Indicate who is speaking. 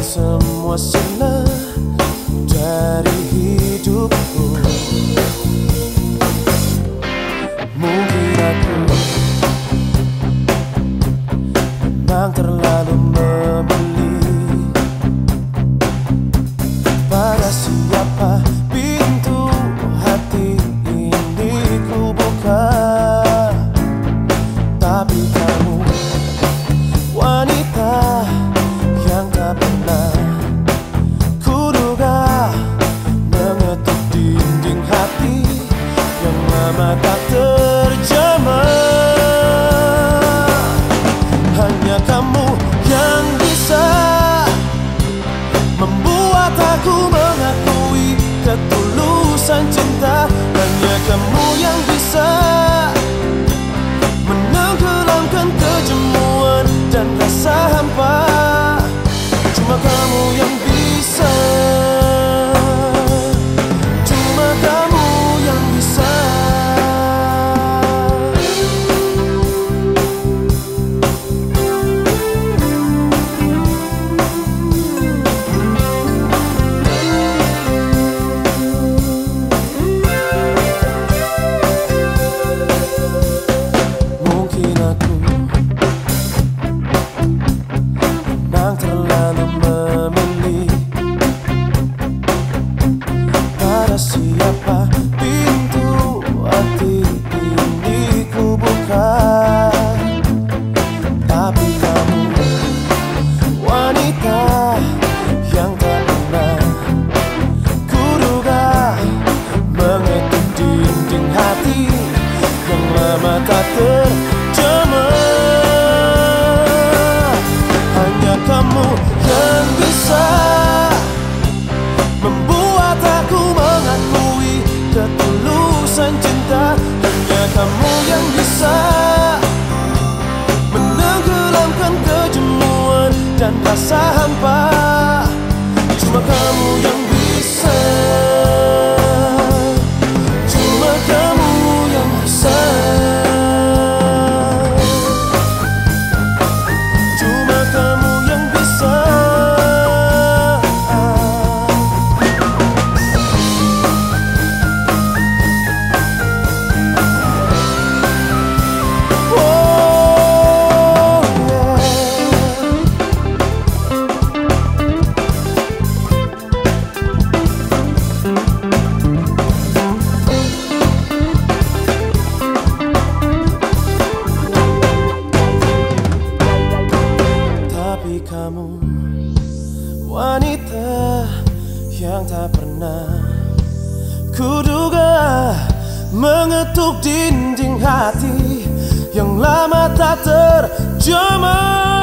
Speaker 1: semua sirna dari hidupku. Mungkin aku memang terlalu memilih pada siapa pintu hati ini ku buka. Tapi kamu wanita yang tak pernah kuduga, mengetuk dinding hati yang lama tak terjamah. Hanya kamu yang bisa membuat aku mengakui ketulusan cinta. Hanya kamu yang bisa menenggelamkan kejemuan dan rasa hampa. Cuma kamu yang bisa, cuma kamu yang bisa. Mungkin aku memang terlalu memilih pada siapa pintu hati ini ku buka. Tapi kamu wanita yang tak pernah kuduga, mengetuk dinding hati yang lama tak terjamah. Hanya kamu yang bisa membuat aku mengakui ketulusan cinta. Hanya kamu yang bisa menenggelamkan kejemuan dan rasa hampa. Cuma kamu yang bisa, cuma kamu yang bisa. Cuma kamu yang bisa. Oh, yeah. Tapi kamu wanita yang tak pernah kuduga, mengetuk dinding hati yang lama tak terjamah.